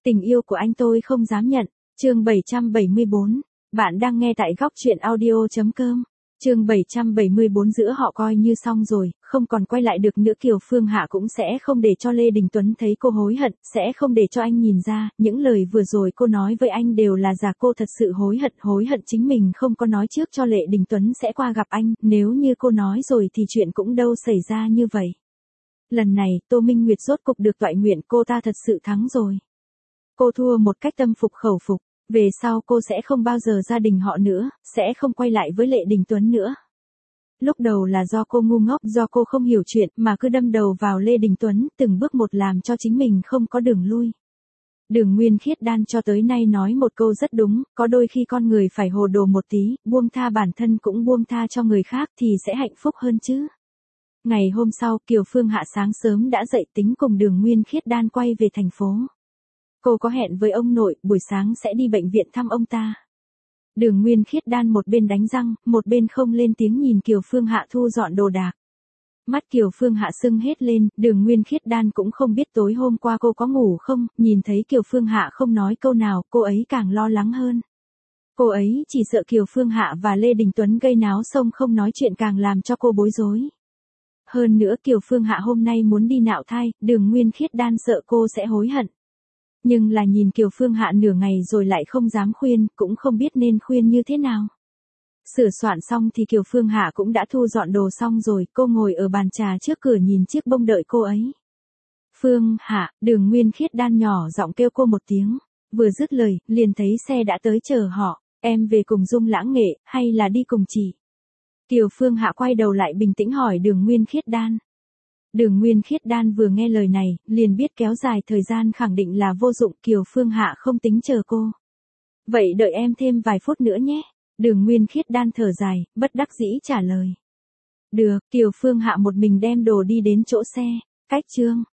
Tình yêu của anh tôi không dám nhận. Chương 774. Bạn đang nghe tại góc truyện audio.com. Chương 774 giữa họ coi như xong rồi, không còn quay lại được nữa. Kiều Phương Hạ cũng sẽ không để cho Lê Đình Tuấn thấy cô hối hận, sẽ không để cho anh nhìn ra, những lời vừa rồi cô nói với anh đều là giả. Cô thật sự hối hận chính mình không có nói trước cho Lê Đình Tuấn sẽ qua gặp anh, nếu như cô nói rồi thì chuyện cũng đâu xảy ra như vậy. Lần này, Tô Minh Nguyệt rốt cục được toại nguyện, cô ta thật sự thắng rồi. Cô thua một cách tâm phục khẩu phục. Về sau cô sẽ không bao giờ gia đình họ nữa, sẽ không quay lại với Lê Đình Tuấn nữa. Lúc đầu là do cô ngu ngốc, do cô không hiểu chuyện mà cứ đâm đầu vào Lê Đình Tuấn, từng bước một làm cho chính mình không có đường lui. Đường Nguyên Khiết Đan cho tới nay nói một câu rất đúng, có đôi khi con người phải hồ đồ một tí, buông tha bản thân cũng buông tha cho người khác thì sẽ hạnh phúc hơn chứ. Ngày hôm sau, Kiều Phương Hạ sáng sớm đã dậy tính cùng Đường Nguyên Khiết Đan quay về thành phố. Cô có hẹn với ông nội, buổi sáng sẽ đi bệnh viện thăm ông ta. Đường Nguyên Khiết Đan một bên đánh răng, một bên không lên tiếng nhìn Kiều Phương Hạ thu dọn đồ đạc. Mắt Kiều Phương Hạ sưng hết lên, Đường Nguyên Khiết Đan cũng không biết tối hôm qua cô có ngủ không, nhìn thấy Kiều Phương Hạ không nói câu nào, cô ấy càng lo lắng hơn. Cô ấy chỉ sợ Kiều Phương Hạ và Lê Đình Tuấn gây náo xông không nói chuyện càng làm cho cô bối rối. Hơn nữa Kiều Phương Hạ hôm nay muốn đi nạo thai, Đường Nguyên Khiết Đan sợ cô sẽ hối hận. Nhưng là nhìn Kiều Phương Hạ nửa ngày rồi lại không dám khuyên, cũng không biết nên khuyên như thế nào. Sửa soạn xong thì Kiều Phương Hạ cũng đã thu dọn đồ xong rồi, cô ngồi ở bàn trà trước cửa nhìn chiếc bông đợi cô ấy. Phương Hạ, Đường Nguyên Khiết Đan nhỏ giọng kêu cô một tiếng, vừa dứt lời, liền thấy xe đã tới chờ họ. Em về cùng Dung Lãng Nghệ, hay là đi cùng chị? Kiều Phương Hạ quay đầu lại bình tĩnh hỏi Đường Nguyên Khiết Đan. Đường Nguyên Khiết Đan vừa nghe lời này, liền biết kéo dài thời gian khẳng định là vô dụng. Kiều Phương Hạ không tính chờ cô. Vậy đợi em thêm vài phút nữa nhé. Đường Nguyên Khiết Đan thở dài, bất đắc dĩ trả lời. Được, Kiều Phương Hạ một mình đem đồ đi đến chỗ xe. Cách chương